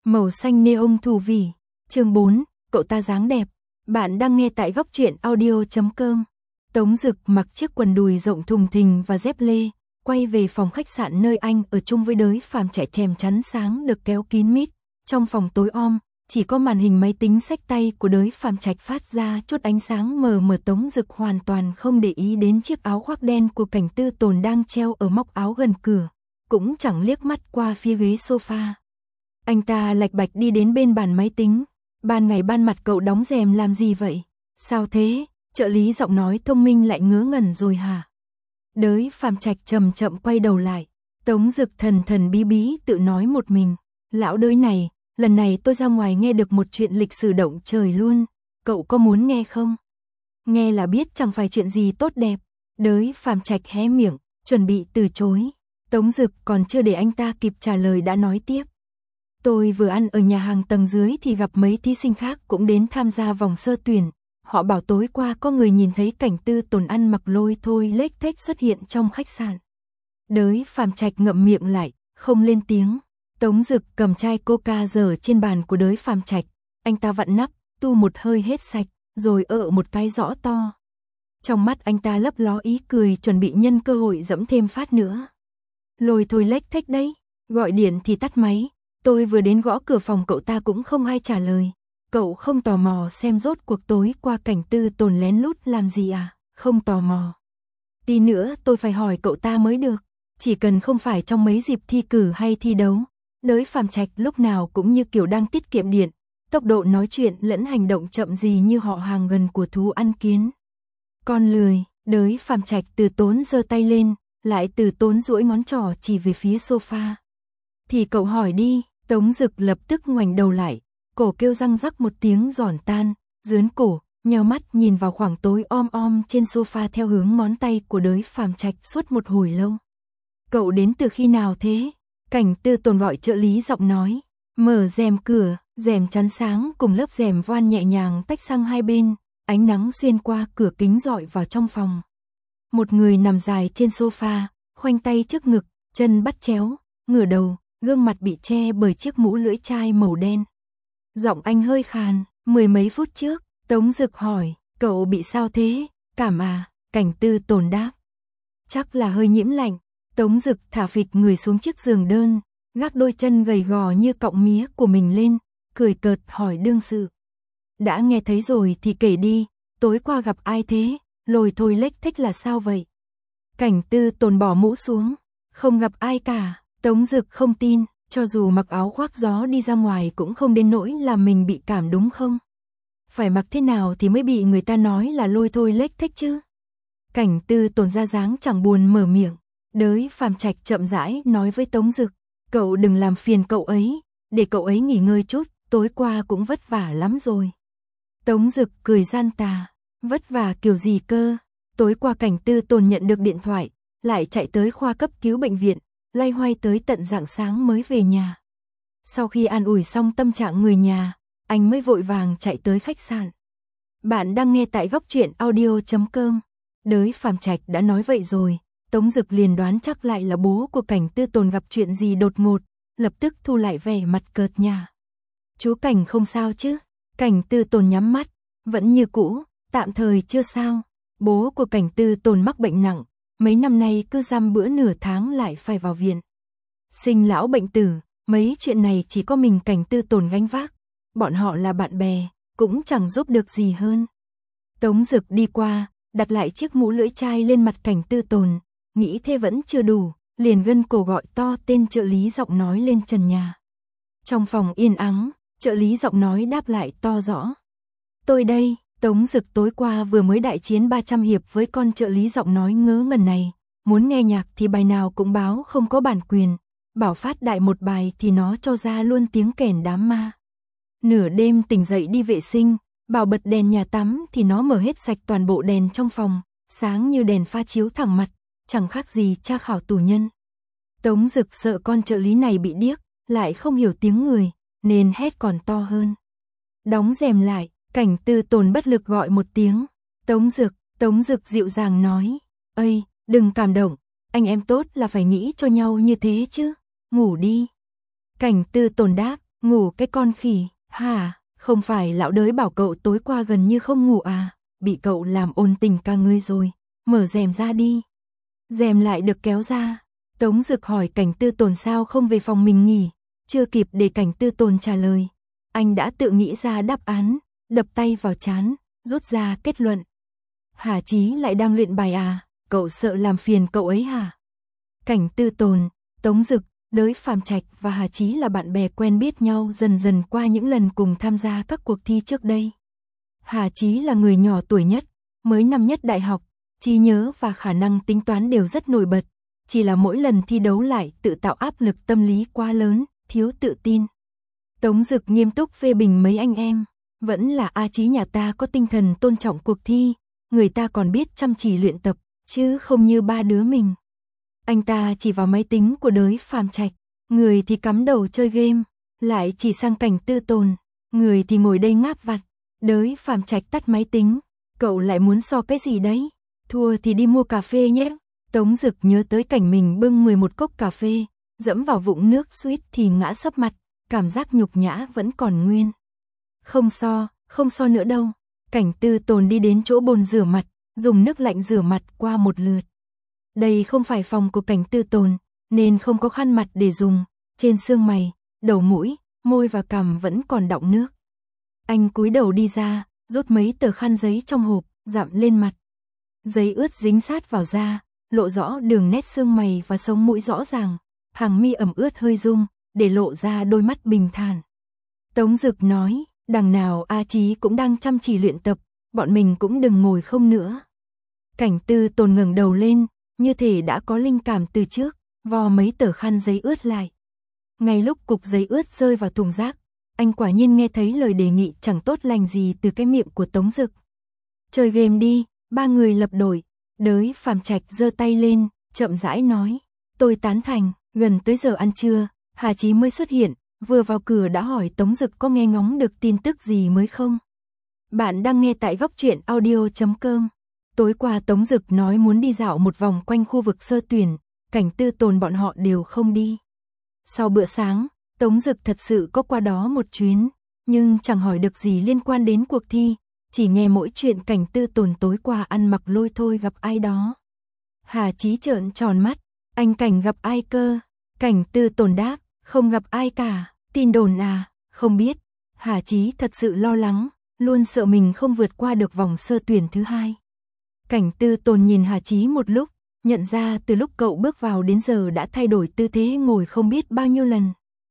Màu xanh neon thù vỉ. Chương 4, cậu ta dáng đẹp. Bạn đang nghe tại góc truyện audio.com. Tống Dực mặc chiếc quần đùi rộng thùng thình và dép lê, quay về phòng khách sạn nơi anh ở chung với Đới Phàm chạy chèm chắn sáng được kéo kín mít. Trong phòng tối om, chỉ có màn hình máy tính xách tay của Đới Phàm Trạch phát ra chút ánh sáng mờ mờ. Tống Dực hoàn toàn không để ý đến chiếc áo khoác đen của Cảnh Tư Tồn đang treo ở móc áo gần cửa, cũng chẳng liếc mắt qua phía ghế sofa. Anh ta lạch bạch đi đến bên bàn máy tính. Ban ngày ban mặt cậu đóng rèm làm gì vậy? Sao thế? Trợ lý giọng nói thông minh lại ngớ ngẩn rồi hả? Đới Phàm Trạch chậm chậm quay đầu lại. Tống Dực thần thần bí bí tự nói một mình. Lão Đới này, lần này tôi ra ngoài nghe được một chuyện lịch sử động trời luôn. Cậu có muốn nghe không? Nghe là biết chẳng phải chuyện gì tốt đẹp. Đới Phàm Trạch hé miệng, chuẩn bị từ chối. Tống Dực còn chưa để anh ta kịp trả lời đã nói tiếp. Tôi vừa ăn ở nhà hàng tầng dưới thì gặp mấy thí sinh khác cũng đến tham gia vòng sơ tuyển. Họ bảo tối qua có người nhìn thấy Cảnh Tư Tồn ăn mặc lôi thôi lếch thếch xuất hiện trong khách sạn. Đới Phàm Trạch ngậm miệng lại, không lên tiếng. Tống Dực cầm chai coca dở trên bàn của Đới Phàm Trạch. Anh ta vặn nắp, tu một hơi hết sạch, rồi một cái rõ to. Trong mắt anh ta lấp ló ý cười, chuẩn bị nhân cơ hội dẫm thêm phát nữa. Lôi thôi lếch thếch đấy, gọi điện thì tắt máy. Tôi vừa đến gõ cửa phòng cậu ta cũng không ai trả lời. Cậu không tò mò xem rốt cuộc tối qua Cảnh Tư Tồn lén lút làm gì à? Không tò mò. Tí nữa tôi phải hỏi cậu ta mới được. Chỉ cần không phải trong mấy dịp thi cử hay thi đấu. Đới Phàm Trạch lúc nào cũng như kiểu đang tiết kiệm điện. Tốc độ nói chuyện lẫn hành động chậm gì như họ hàng gần của thú ăn kiến. Con lười. Đới Phàm Trạch từ tốn giơ tay lên, lại từ tốn duỗi ngón trỏ chỉ về phía sofa. Thì cậu hỏi đi. Tống Dực lập tức ngoảnh đầu lại, cổ kêu răng rắc một tiếng giòn tan, dướn cổ, nheo mắt nhìn vào khoảng tối om om trên sofa theo hướng ngón tay của Đới Phàm Trạch suốt một hồi lâu. Cậu đến từ khi nào thế? Cảnh Tư Tồn gọi trợ lý giọng nói. Mở rèm cửa, rèm chắn sáng cùng lớp rèm voan nhẹ nhàng tách sang hai bên, ánh nắng xuyên qua cửa kính rọi vào trong phòng. Một người nằm dài trên sofa, khoanh tay trước ngực, chân bắt chéo, ngửa đầu. Gương mặt bị che bởi chiếc mũ lưỡi chai màu đen. Giọng anh hơi khàn. Mười mấy phút trước, Tống Dực hỏi, cậu bị sao thế? Cảm à? Cảnh Tư Tồn đáp. Chắc là hơi nhiễm lạnh. Tống Dực thả phịch người xuống chiếc giường đơn, gác đôi chân gầy gò như cọng mía của mình lên, cười cợt hỏi đương sự. Đã nghe thấy rồi thì kể đi, tối qua gặp ai thế? Lôi thôi lếch thếch là sao vậy? Cảnh Tư Tồn bỏ mũ xuống. Không gặp ai cả. Tống Dực không tin, cho dù mặc áo khoác gió đi ra ngoài cũng không đến nỗi làm mình bị cảm đúng không? Phải mặc thế nào thì mới bị người ta nói là lôi thôi lếch thếch chứ? Cảnh Tư Tồn ra dáng chẳng buồn mở miệng. Đới Phàm Trạch chậm rãi nói với Tống Dực, cậu đừng làm phiền cậu ấy, để cậu ấy nghỉ ngơi chút, tối qua cũng vất vả lắm rồi. Tống Dực cười gian tà, vất vả kiểu gì cơ? Tối qua Cảnh Tư Tồn nhận được điện thoại, lại chạy tới khoa cấp cứu bệnh viện. Loay hoay tới tận rạng sáng mới về nhà. Sau khi an ủi xong tâm trạng người nhà, anh mới vội vàng chạy tới khách sạn. Bạn đang nghe tại góc truyện audio.com. Đới Phàm Trạch đã nói vậy rồi, Tống Dực liền đoán chắc lại là bố của Cảnh Tư Tồn gặp chuyện gì đột ngột, lập tức thu lại vẻ mặt cợt nhả. Chú Cảnh không sao chứ? Cảnh Tư Tồn nhắm mắt, vẫn như cũ, tạm thời chưa sao. Bố của Cảnh Tư Tồn mắc bệnh nặng. Mấy năm nay cứ dăm bữa nửa tháng lại phải vào viện. Sinh lão bệnh tử, mấy chuyện này chỉ có mình Cảnh Tư Tồn gánh vác. Bọn họ là bạn bè, cũng chẳng giúp được gì hơn. Tống Dực đi qua, đặt lại chiếc mũ lưỡi chai lên mặt Cảnh Tư Tồn, nghĩ thế vẫn chưa đủ, liền gân cổ gọi to tên trợ lý giọng nói lên trần nhà. Trong phòng yên ắng, trợ lý giọng nói đáp lại to rõ. Tôi đây. Tống Dực tối qua vừa mới đại chiến 300 hiệp với con trợ lý giọng nói ngớ ngẩn này, muốn nghe nhạc thì bài nào cũng báo không có bản quyền, bảo phát đại một bài thì nó cho ra luôn tiếng kèn đám ma. Nửa đêm tỉnh dậy đi vệ sinh, bảo bật đèn nhà tắm thì nó mở hết sạch toàn bộ đèn trong phòng, sáng như đèn pha chiếu thẳng mặt, chẳng khác gì tra khảo tù nhân. Tống Dực sợ con trợ lý này bị điếc, lại không hiểu tiếng người, nên hét còn to hơn. Đóng rèm lại. Cảnh Tư Tồn bất lực gọi một tiếng. Tống Dực dịu dàng nói. Ây, đừng cảm động, anh em tốt là phải nghĩ cho nhau như thế chứ. Ngủ đi. Cảnh Tư Tồn đáp, Ngủ cái con khỉ, hả? Không phải lão đới bảo cậu tối qua gần như không ngủ à? Bị cậu làm ôn tình cả người rồi. Mở rèm ra đi. Rèm lại được kéo ra. Tống Dực hỏi Cảnh Tư Tồn sao không về phòng mình nghỉ. Chưa kịp để Cảnh Tư Tồn trả lời. Anh đã tự nghĩ ra đáp án, đập tay vào trán, rút ra kết luận. Hà Chí lại đang luyện bài à? Cậu sợ làm phiền cậu ấy hả? Cảnh Tư Tồn, Tống Dực, Đới Phàm Trạch và Hà Chí là bạn bè quen biết nhau dần dần qua những lần cùng tham gia các cuộc thi trước đây. Hà Chí là người nhỏ tuổi nhất, mới năm nhất đại học, trí nhớ và khả năng tính toán đều rất nổi bật, chỉ là mỗi lần thi đấu lại tự tạo áp lực tâm lý quá lớn, thiếu tự tin. Tống Dực nghiêm túc phê bình mấy anh em, vẫn là A Chí nhà ta có tinh thần tôn trọng cuộc thi, người ta còn biết chăm chỉ luyện tập, chứ không như ba đứa mình. Anh ta chỉ vào máy tính của Đới Phàm Trạch, người thì cắm đầu chơi game, lại chỉ sang Cảnh Tư Tồn, người thì ngồi đây ngáp vặt. Đới Phàm Trạch tắt máy tính, cậu lại muốn so cái gì đấy? Thua thì đi mua cà phê nhé. Tống Dực nhớ tới cảnh mình bưng 11 cốc cà phê, dẫm vào vũng nước suýt thì ngã sấp mặt, cảm giác nhục nhã vẫn còn nguyên. Không so nữa đâu. Cảnh Tư Tồn đi đến chỗ bồn rửa mặt, dùng nước lạnh rửa mặt qua một lượt. Đây không phải phòng của Cảnh Tư Tồn, nên không có khăn mặt để dùng, trên xương mày, đầu mũi, môi và cằm vẫn còn đọng nước. Anh cúi đầu đi ra, rút mấy tờ khăn giấy trong hộp, dặm lên mặt. Giấy ướt dính sát vào da, lộ rõ đường nét xương mày và sống mũi rõ ràng, hàng mi ẩm ướt hơi rung, để lộ ra đôi mắt bình thản. Tống Dực nói, đằng nào A Chí cũng đang chăm chỉ luyện tập, bọn mình cũng đừng ngồi không nữa. Cảnh Tư Tồn ngẩng đầu lên, như thể đã có linh cảm từ trước, vò mấy tờ khăn giấy ướt lại. Ngay lúc cục giấy ướt rơi vào thùng rác, anh quả nhiên nghe thấy lời đề nghị chẳng tốt lành gì từ cái miệng của Tống Dực. Chơi game đi, ba người lập đội. Đới Phàm Trạch giơ tay lên, chậm rãi nói, tôi tán thành. Gần tới giờ ăn trưa, Hà Chí mới xuất hiện, vừa vào cửa đã hỏi Tống Dực có nghe ngóng được tin tức gì mới không. Bạn đang nghe tại góc truyện audio.com. Tối qua Tống Dực nói muốn đi dạo một vòng quanh khu vực sơ tuyển, Cảnh Tư Tồn bọn họ đều không đi. Sau bữa sáng, Tống Dực thật sự có qua đó một chuyến, nhưng chẳng hỏi được gì liên quan đến cuộc thi, chỉ nghe mỗi chuyện Cảnh Tư Tồn tối qua ăn mặc lôi thôi gặp ai đó. Hà Chí trợn tròn mắt, anh Cảnh gặp ai cơ? Cảnh Tư Tồn đáp, không gặp ai cả, tin đồn à, không biết. Hà Chí thật sự lo lắng, luôn sợ mình không vượt qua được vòng sơ tuyển thứ hai. Cảnh Tư Tồn nhìn Hà Chí một lúc, nhận ra từ lúc cậu bước vào đến giờ đã thay đổi tư thế ngồi không biết bao nhiêu lần.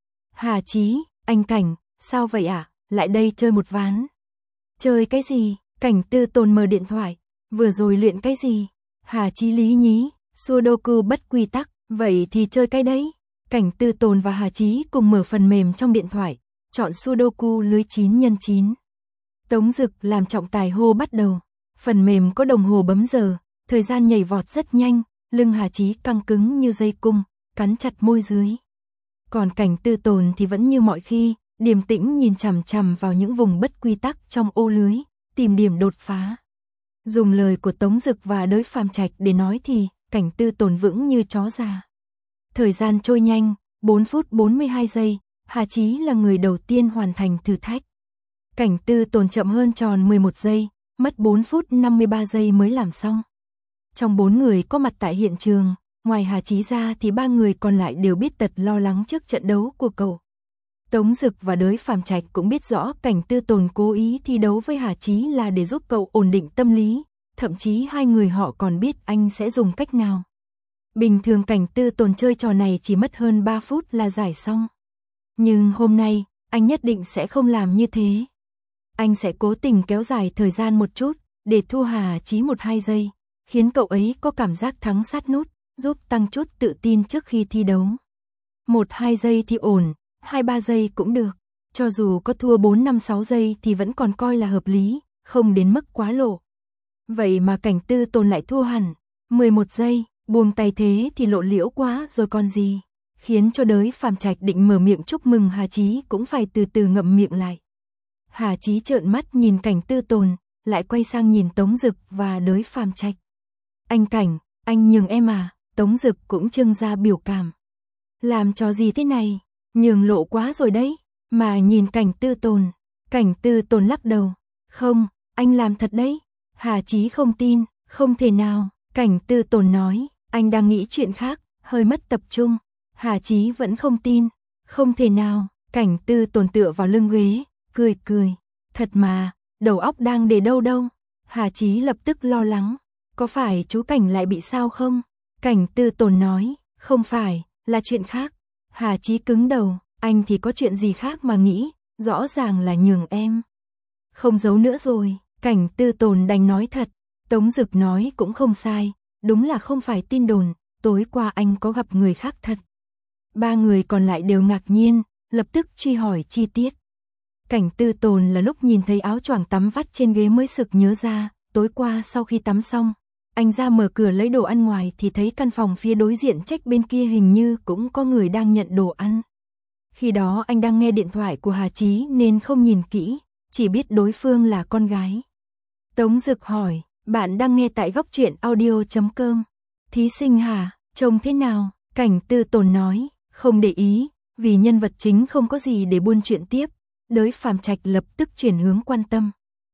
Hà Chí, anh Cảnh, sao vậy ạ? Lại đây chơi một ván. Chơi cái gì? Cảnh Tư Tồn mở điện thoại. Vừa rồi luyện cái gì? Hà Chí lý nhí, Sudoku bất quy tắc, vậy thì chơi cái đấy. Cảnh Tư Tồn và Hà Chí cùng mở phần mềm trong điện thoại, chọn Sudoku lưới 9x9. Tống Dực làm trọng tài hô bắt đầu. Phần mềm có đồng hồ bấm giờ, thời gian nhảy vọt rất nhanh, lưng Hà Chí căng cứng như dây cung, cắn chặt môi dưới. Còn Cảnh Tư Tồn thì vẫn như mọi khi, điềm tĩnh nhìn chằm chằm vào những vùng bất quy tắc trong ô lưới, tìm điểm đột phá. Dùng lời của Tống Dực và Đới Phàm Trạch để nói thì, Cảnh Tư Tồn vững như chó già. Thời gian trôi nhanh, 4 phút 42 giây, Hà Chí là người đầu tiên hoàn thành thử thách. Cảnh Tư Tồn chậm hơn tròn 11 giây, mất 4 phút 53 giây mới làm xong. Trong 4 người có mặt tại hiện trường, ngoài Hà Chí ra thì 3 người còn lại đều biết tật lo lắng trước trận đấu của cậu. Tống Dực và Đới Phàm Trạch cũng biết rõ Cảnh Tư Tồn cố ý thi đấu với Hà Chí là để giúp cậu ổn định tâm lý, thậm chí hai người họ còn biết anh sẽ dùng cách nào. Bình thường Cảnh Tư Tồn chơi trò này chỉ mất hơn 3 phút là giải xong. Nhưng hôm nay, anh nhất định sẽ không làm như thế. Anh sẽ cố tình kéo dài thời gian một chút, để thua Hà Chí 1-2 giây, khiến cậu ấy có cảm giác thắng sát nút, giúp tăng chút tự tin trước khi thi đấu. 1-2 giây thì ổn, 2-3 giây cũng được. Cho dù có thua 4-5-6 giây thì vẫn còn coi là hợp lý, không đến mức quá lộ. Vậy mà Cảnh Tư Tồn lại thua hẳn, 11 giây, buông tay thế thì lộ liễu quá rồi còn gì. Khiến cho Đới Phàm Trạch định mở miệng chúc mừng Hà Chí cũng phải từ từ ngậm miệng lại. Hà Chí trợn mắt nhìn Cảnh Tư Tồn, lại quay sang nhìn Tống Dực và Đới Phàm Trạch. Anh Cảnh, anh nhường em à? Tống Dực cũng trưng ra biểu cảm. Làm trò gì thế này? Nhường lộ quá rồi đấy. mà nhìn Cảnh Tư Tồn. Cảnh Tư Tồn lắc đầu. Không, anh làm thật đấy. Hà Chí không tin. Không thể nào. Cảnh Tư Tồn nói. Anh đang nghĩ chuyện khác, hơi mất tập trung. Hà Chí vẫn không tin. Không thể nào. Cảnh Tư Tồn tựa vào lưng ghế, cười cười. Thật mà, đầu óc đang để đâu đâu. Hà Chí lập tức lo lắng. Có phải chú Cảnh lại bị sao không? Cảnh Tư Tồn nói. Không phải, là chuyện khác. Hà Chí cứng đầu. Anh thì có chuyện gì khác mà nghĩ, rõ ràng là nhường em. Không giấu nữa rồi. Cảnh Tư Tồn đành nói thật. Tống Dực nói cũng không sai. Đúng là không phải tin đồn. Tối qua anh có gặp người khác thật. Ba người còn lại đều ngạc nhiên, lập tức truy hỏi chi tiết. Cảnh Tư Tồn là lúc nhìn thấy áo choàng tắm vắt trên ghế mới sực nhớ ra. Tối qua sau khi tắm xong, anh ra mở cửa lấy đồ ăn ngoài thì thấy căn phòng phía đối diện trách bên kia hình như cũng có người đang nhận đồ ăn. Khi đó anh đang nghe điện thoại của Hà Chí nên không nhìn kỹ, chỉ biết đối phương là con gái. Tống Dực hỏi, bạn đang nghe tại Góc Truyện Audio.com. Thí sinh Hà, trông thế nào? Cảnh Tư Tồn nói, không để ý, vì nhân vật chính không có gì để buôn chuyện tiếp. Đới Phàm Trạch lập tức chuyển hướng quan tâm.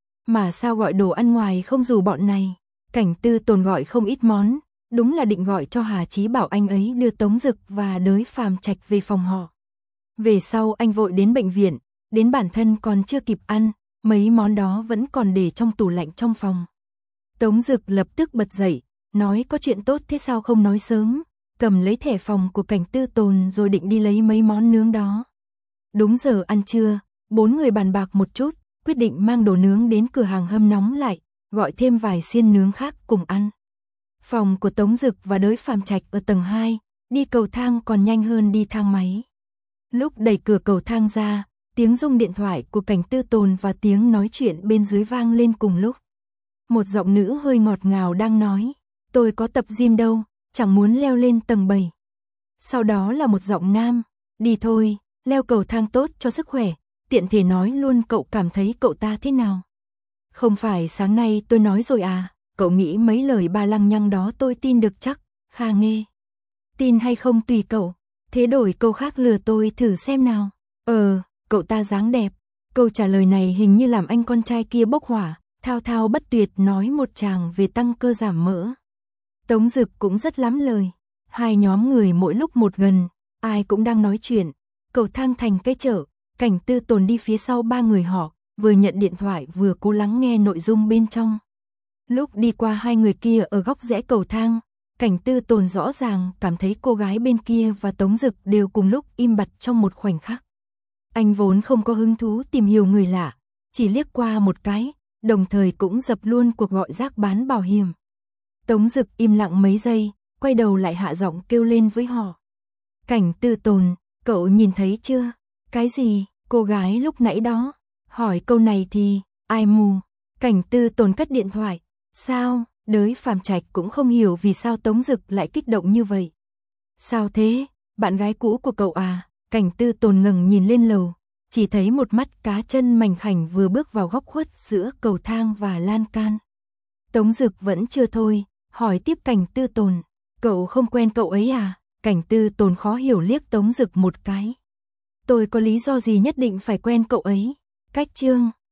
Mà sao gọi đồ ăn ngoài không rủ bọn này? Cảnh Tư Tồn gọi không ít món, đúng là định gọi cho Hà Chí bảo anh ấy đưa Tống Dực và Đới Phàm Trạch về phòng họ. Về sau anh vội đến bệnh viện, đến bản thân còn chưa kịp ăn, mấy món đó vẫn còn để trong tủ lạnh trong phòng. Tống Dực lập tức bật dậy, nói có chuyện tốt thế sao không nói sớm, cầm lấy thẻ phòng của Cảnh Tư Tồn rồi định đi lấy mấy món nướng đó. Đúng giờ ăn trưa, 4 người bàn bạc một chút, quyết định mang đồ nướng đến cửa hàng hâm nóng lại, gọi thêm vài xiên nướng khác cùng ăn. Phòng của Tống Dực và Đới Phàm Trạch ở tầng 2, đi cầu thang còn nhanh hơn đi thang máy. Lúc đẩy cửa cầu thang ra, tiếng rung điện thoại của Cảnh Tư Tồn và tiếng nói chuyện bên dưới vang lên cùng lúc. Một giọng nữ hơi ngọt ngào đang nói, tôi có tập gym đâu, chẳng muốn leo lên tầng 7. Sau đó là một giọng nam, đi thôi, leo cầu thang tốt cho sức khỏe, tiện thể nói luôn cậu cảm thấy cậu ta thế nào. Không phải sáng nay tôi nói rồi à, cậu nghĩ mấy lời ba lăng nhăng đó tôi tin được chắc, Kha Nghê. Tin hay không tùy cậu, thế đổi câu khác lừa tôi thử xem nào. Cậu ta dáng đẹp. Câu trả lời này hình như làm anh con trai kia bốc hỏa, thao thao bất tuyệt nói một tràng về tăng cơ giảm mỡ. Tống Dực cũng rất lắm lời. Hai nhóm người mỗi lúc một gần, ai cũng đang nói chuyện. Cầu thang thành cái chợ, Cảnh Tư Tồn đi phía sau ba người họ, vừa nhận điện thoại vừa cố lắng nghe nội dung bên trong. Lúc đi qua hai người kia ở góc rẽ cầu thang, Cảnh Tư Tồn rõ ràng cảm thấy cô gái bên kia và Tống Dực đều cùng lúc im bặt trong một khoảnh khắc. Anh vốn không có hứng thú tìm hiểu người lạ, chỉ liếc qua một cái, đồng thời cũng dập luôn cuộc gọi rác bán bảo hiểm. Tống Dực im lặng mấy giây, quay đầu lại hạ giọng kêu lên với họ. Cảnh Tư Tồn, cậu nhìn thấy chưa? Cái gì? Cô gái lúc nãy đó. Hỏi câu này thì, ai mù? Cảnh Tư Tồn cất điện thoại. Sao? Đới Phàm Trạch cũng không hiểu vì sao Tống Dực lại kích động như vậy. Sao thế? Bạn gái cũ của cậu à? Cảnh Tư Tồn ngẩng nhìn lên lầu, chỉ thấy một mắt cá chân mảnh khảnh vừa bước vào góc khuất giữa cầu thang và lan can. Tống Dực vẫn chưa thôi, hỏi tiếp Cảnh Tư Tồn, cậu không quen cậu ấy à? Cảnh Tư Tồn khó hiểu liếc Tống Dực một cái. Tôi có lý do gì nhất định phải quen cậu ấy? Cách chương